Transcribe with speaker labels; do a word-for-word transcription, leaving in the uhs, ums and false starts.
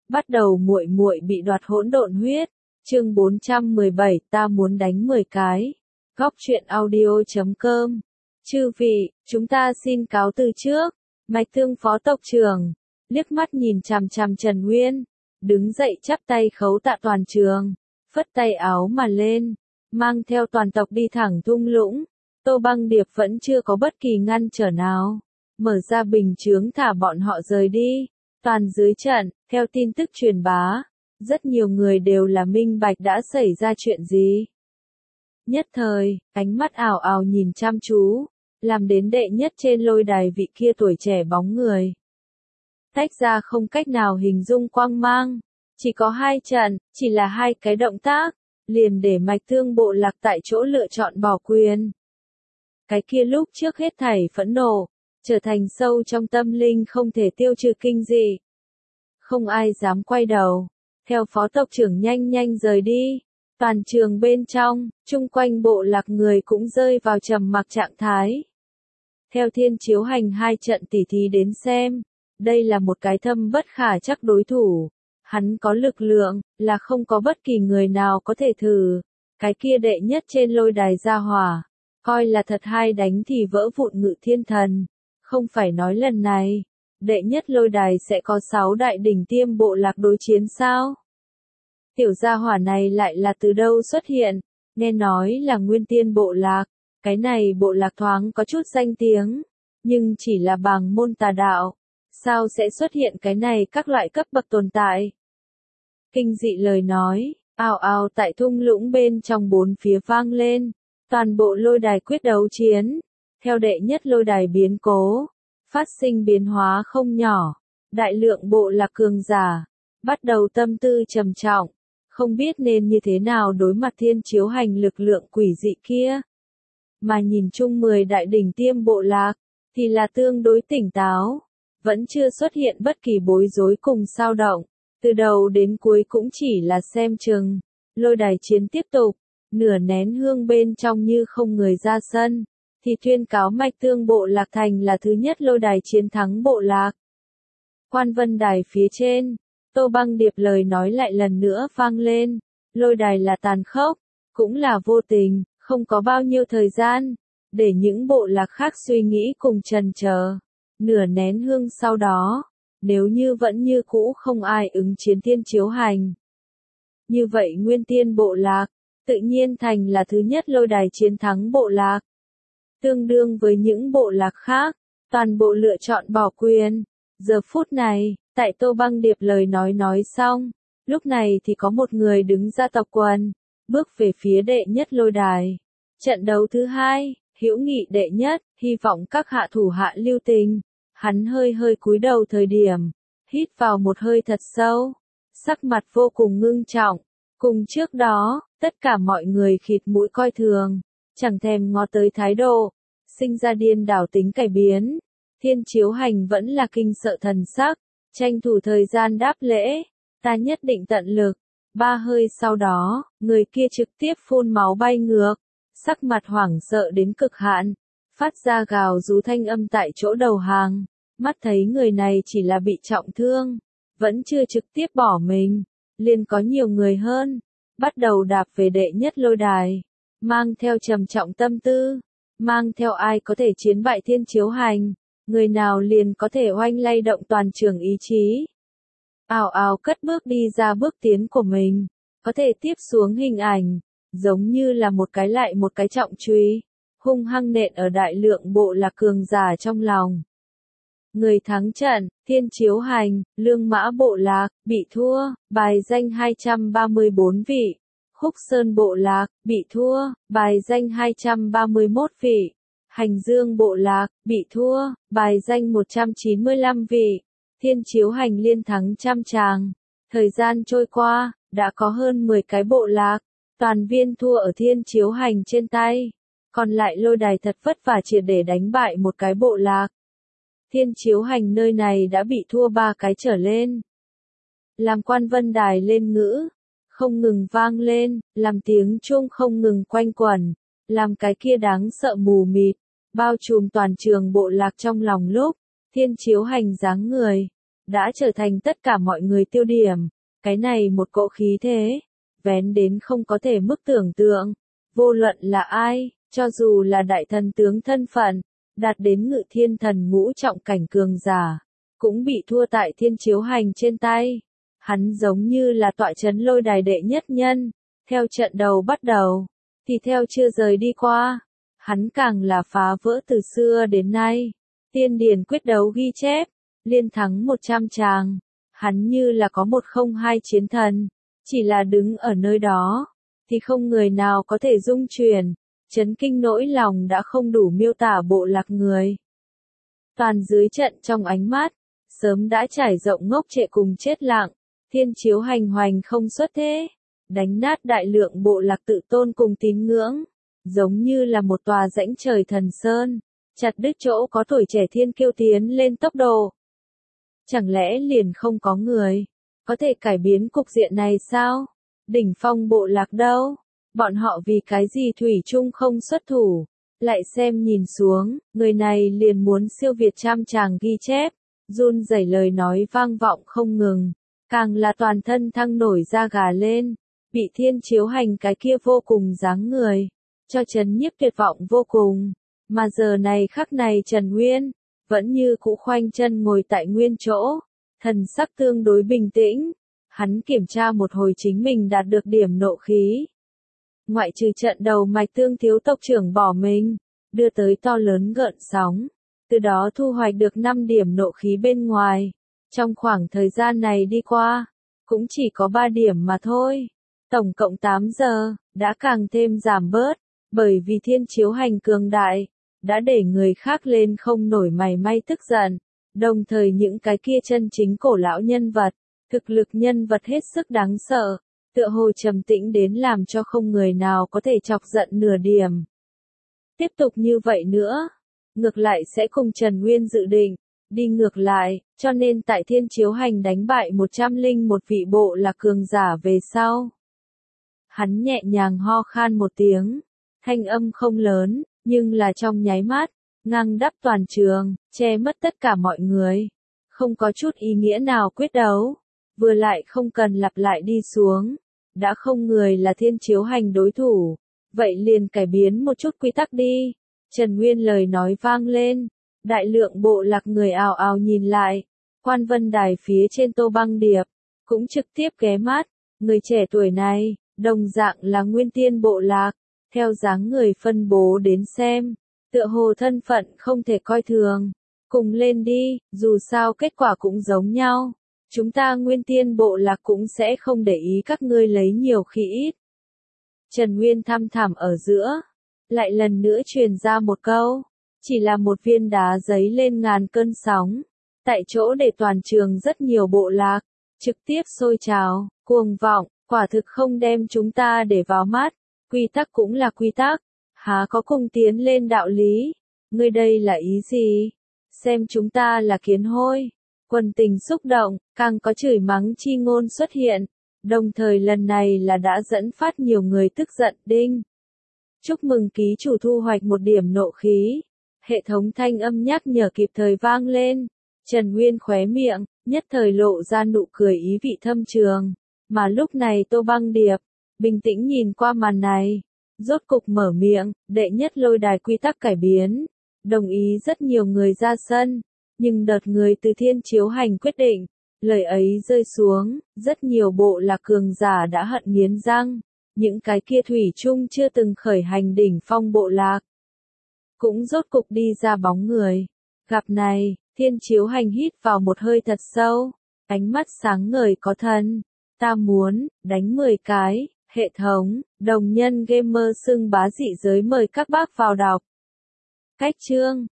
Speaker 1: Bắt đầu muội muội bị đoạt hỗn độn huyết. Chương bốn trăm mười bảy, ta muốn đánh mười cái. Góc truyện audio chấm com. Chư vị, chúng ta xin cáo từ trước. Mạch Thương phó tộc trưởng liếc mắt nhìn chằm chằm Trần Nguyên, đứng dậy chắp tay khấu tạ toàn trường, phất tay áo mà lên, mang theo toàn tộc đi thẳng thung lũng. Tô Băng Điệp vẫn chưa có bất kỳ ngăn trở nào, mở ra bình chướng thả bọn họ rời đi. Toàn dưới trận, theo tin tức truyền bá, rất nhiều người đều là minh bạch đã xảy ra chuyện gì. Nhất thời, ánh mắt ảo ảo nhìn chăm chú, làm đến đệ nhất trên lôi đài vị kia tuổi trẻ bóng người. Tách ra không cách nào hình dung quang mang, chỉ có hai trận, chỉ là hai cái động tác, liền để Mạch Thương bộ lạc tại chỗ lựa chọn bỏ quyền. Cái kia lúc trước hết thảy phẫn nộ, trở thành sâu trong tâm linh không thể tiêu trừ kinh dị. Không ai dám quay đầu, theo phó tộc trưởng nhanh nhanh rời đi. Toàn trường bên trong, chung quanh bộ lạc người cũng rơi vào trầm mặc trạng thái. Theo Thiên Chiếu Hành hai trận tỉ thí đến xem, đây là một cái thâm bất khả chắc đối thủ. Hắn có lực lượng, là không có bất kỳ người nào có thể thử. Cái kia đệ nhất trên lôi đài gia hỏa, coi là thật hai đánh thì vỡ vụn Ngự Thiên Thần. Không phải nói lần này, đệ nhất lôi đài sẽ có sáu đại đỉnh tiêm bộ lạc đối chiến sao? Tiểu gia hỏa này lại là từ đâu xuất hiện? Nghe nói là Nguyên Tiên bộ lạc, cái này bộ lạc thoáng có chút danh tiếng, nhưng chỉ là bàng môn tà đạo, sao sẽ xuất hiện cái này các loại cấp bậc tồn tại? Kinh dị lời nói, ào ào tại thung lũng bên trong bốn phía vang lên, toàn bộ lôi đài quyết đấu chiến, theo đệ nhất lôi đài biến cố, phát sinh biến hóa không nhỏ, đại lượng bộ lạc cường giả, bắt đầu tâm tư trầm trọng, không biết nên như thế nào đối mặt Thiên Chiếu Hành lực lượng quỷ dị kia. Mà nhìn chung mười đại đỉnh tiêm bộ lạc, thì là tương đối tỉnh táo, vẫn chưa xuất hiện bất kỳ bối rối cùng xao động, từ đầu đến cuối cũng chỉ là xem chừng. Lôi đài chiến tiếp tục, nửa nén hương bên trong như không người ra sân, thì tuyên cáo Mạch Thương bộ lạc thành là thứ nhất lôi đài chiến thắng bộ lạc. Quan vân đài phía trên, Tô Băng Điệp lời nói lại lần nữa vang lên, lôi đài là tàn khốc, cũng là vô tình, không có bao nhiêu thời gian, để những bộ lạc khác suy nghĩ cùng chần chờ. Nửa nén hương sau đó, nếu như vẫn như cũ không ai ứng chiến Thiên Chiếu Hành. Như vậy Nguyên Tiên bộ lạc, tự nhiên thành là thứ nhất lôi đài chiến thắng bộ lạc. Tương đương với những bộ lạc khác, toàn bộ lựa chọn bỏ quyền. Giờ phút này, tại Tô Băng Điệp lời nói nói xong, lúc này thì có một người đứng ra tộc quần, bước về phía đệ nhất lôi đài. Trận đấu thứ hai, hữu nghị đệ nhất, hy vọng các hạ thủ hạ lưu tình. Hắn hơi hơi cúi đầu thời điểm, hít vào một hơi thật sâu, sắc mặt vô cùng ngưng trọng. Cùng trước đó, tất cả mọi người khịt mũi coi thường, chẳng thèm ngó tới thái độ, sinh ra điên đảo tính cải biến. Thiên Chiếu Hành vẫn là kinh sợ thần sắc, tranh thủ thời gian đáp lễ, ta nhất định tận lực. Ba hơi sau đó, người kia trực tiếp phun máu bay ngược, sắc mặt hoảng sợ đến cực hạn, phát ra gào rú thanh âm tại chỗ đầu hàng, mắt thấy người này chỉ là bị trọng thương, vẫn chưa trực tiếp bỏ mình, liền có nhiều người hơn, bắt đầu đạp về đệ nhất lôi đài, mang theo trầm trọng tâm tư, mang theo ai có thể chiến bại Thiên Chiếu Hành, người nào liền có thể oanh lay động toàn trường ý chí. Ào ào cất bước đi ra bước tiến của mình, có thể tiếp xuống hình ảnh, giống như là một cái lại một cái trọng truy, hung hăng nện ở đại lượng bộ lạc cường giả trong lòng. Người thắng trận, Thiên Chiếu Hành, Lương Mã bộ lạc, bị thua, bài danh hai trăm ba mươi bốn vị. Khúc Sơn bộ lạc, bị thua, bài danh hai trăm ba mươi mốt vị. Hành Dương bộ lạc, bị thua, bài danh một trăm chín mươi lăm vị. Thiên Chiếu Hành liên thắng trăm tràng. Thời gian trôi qua, đã có hơn mười cái bộ lạc, toàn viên thua ở Thiên Chiếu Hành trên tay. Còn lại lôi đài thật vất vả triệt để đánh bại một cái bộ lạc. Thiên Chiếu Hành nơi này đã bị thua ba cái trở lên. Làm quan vân đài lên ngữ, không ngừng vang lên, làm tiếng chuông không ngừng quanh quẩn, làm cái kia đáng sợ mù mịt, bao trùm toàn trường bộ lạc trong lòng lúc, Thiên Chiếu Hành dáng người, đã trở thành tất cả mọi người tiêu điểm. Cái này một cỗ khí thế, vén đến không có thể mức tưởng tượng. Vô luận là ai, cho dù là đại thần tướng thân phận, đạt đến ngự thiên thần ngũ trọng cảnh cường giả, cũng bị thua tại thiên chiếu hành trên tay. Hắn giống như là tọa chấn lôi đài đệ nhất nhân, theo trận đầu bắt đầu, thì theo chưa rời đi qua. Hắn càng là phá vỡ từ xưa đến nay. Tiên điển quyết đấu ghi chép, liên thắng một trăm tràng. Hắn như là có một không hai chiến thần, chỉ là đứng ở nơi đó, thì không người nào có thể dung chuyển, chấn kinh nỗi lòng đã không đủ miêu tả bộ lạc người. Toàn dưới trận trong ánh mắt, sớm đã trải rộng ngốc trệ cùng chết lặng, thiên chiếu hành hoành không xuất thế, đánh nát đại lượng bộ lạc tự tôn cùng tín ngưỡng, giống như là một tòa rãnh trời thần sơn, chặt đứt chỗ có tuổi trẻ thiên kiêu tiến lên tốc độ. Chẳng lẽ liền không có người có thể cải biến cục diện này sao? Đỉnh phong bộ lạc đâu? Bọn họ vì cái gì thủy chung không xuất thủ? Lại xem nhìn xuống, người này liền muốn siêu việt trăm tràng ghi chép, run rẩy lời nói vang vọng không ngừng, càng là toàn thân thăng nổi da gà lên, bị thiên chiếu hành cái kia vô cùng dáng người, cho chấn nhiếp tuyệt vọng vô cùng. Mà giờ này khắc này Trần Nguyên, vẫn như cũ khoanh chân ngồi tại nguyên chỗ, thần sắc tương đối bình tĩnh, hắn kiểm tra một hồi chính mình đạt được điểm nộ khí. Ngoại trừ trận đầu mạch tương thiếu tộc trưởng bỏ mình, đưa tới to lớn gợn sóng, từ đó thu hoạch được năm điểm nộ khí bên ngoài. Trong khoảng thời gian này đi qua, cũng chỉ có ba điểm mà thôi. Tổng cộng tám giờ, đã càng thêm giảm bớt, bởi vì thiên chiếu hành cường đại, đã để người khác lên không nổi mày may tức giận. Đồng thời những cái kia chân chính cổ lão nhân vật, thực lực nhân vật hết sức đáng sợ, tựa hồ trầm tĩnh đến làm cho không người nào có thể chọc giận nửa điểm. Tiếp tục như vậy nữa, ngược lại sẽ cùng Trần Nguyên dự định, đi ngược lại, cho nên tại thiên chiếu hành đánh bại một trăm lẻ một vị bộ là cường giả về sau. Hắn nhẹ nhàng ho khan một tiếng, thanh âm không lớn, nhưng là trong nháy mắt, ngang đắp toàn trường, che mất tất cả mọi người. Không có chút ý nghĩa nào quyết đấu, vừa lại không cần lặp lại đi xuống. Đã không người là thiên chiếu hành đối thủ, vậy liền cải biến một chút quy tắc đi. Trần Nguyên lời nói vang lên, đại lượng bộ lạc người ào ào nhìn lại, quan vân đài phía trên Tô Băng Điệp, cũng trực tiếp ghé mắt, người trẻ tuổi này, đồng dạng là nguyên tiên bộ lạc, theo dáng người phân bố đến xem, tựa hồ thân phận không thể coi thường, cùng lên đi, dù sao kết quả cũng giống nhau. Chúng ta nguyên tiên bộ lạc cũng sẽ không để ý các ngươi lấy nhiều khi ít. Trần Nguyên thăm thẳm ở giữa, lại lần nữa truyền ra một câu, chỉ là một viên đá giấy lên ngàn cơn sóng, tại chỗ để toàn trường rất nhiều bộ lạc, trực tiếp sôi trào, cuồng vọng, quả thực không đem chúng ta để vào mắt, quy tắc cũng là quy tắc, há có cùng tiến lên đạo lý, ngươi đây là ý gì? Xem chúng ta là kiến hôi. Quần tình xúc động, càng có chửi mắng chi ngôn xuất hiện, đồng thời lần này là đã dẫn phát nhiều người tức giận đinh. Chúc mừng ký chủ thu hoạch một điểm nộ khí. Hệ thống thanh âm nhắc nhở kịp thời vang lên. Trần Nguyên khóe miệng, nhất thời lộ ra nụ cười ý vị thâm trường. Mà lúc này Tô Băng Điệp, bình tĩnh nhìn qua màn này. Rốt cục mở miệng, đệ nhất lôi đài quy tắc cải biến. Đồng ý rất nhiều người ra sân. Nhưng đợt người từ thiên chiếu hành quyết định, lời ấy rơi xuống, rất nhiều bộ lạc cường giả đã hận nghiến răng, những cái kia thủy chung chưa từng khởi hành đỉnh phong bộ lạc. Cũng rốt cục đi ra bóng người. Gặp này, thiên chiếu hành hít vào một hơi thật sâu, ánh mắt sáng ngời có thần. Ta muốn, đánh mười cái, hệ thống, đồng nhân gamer xưng bá dị giới mời các bác vào đọc. Cách chương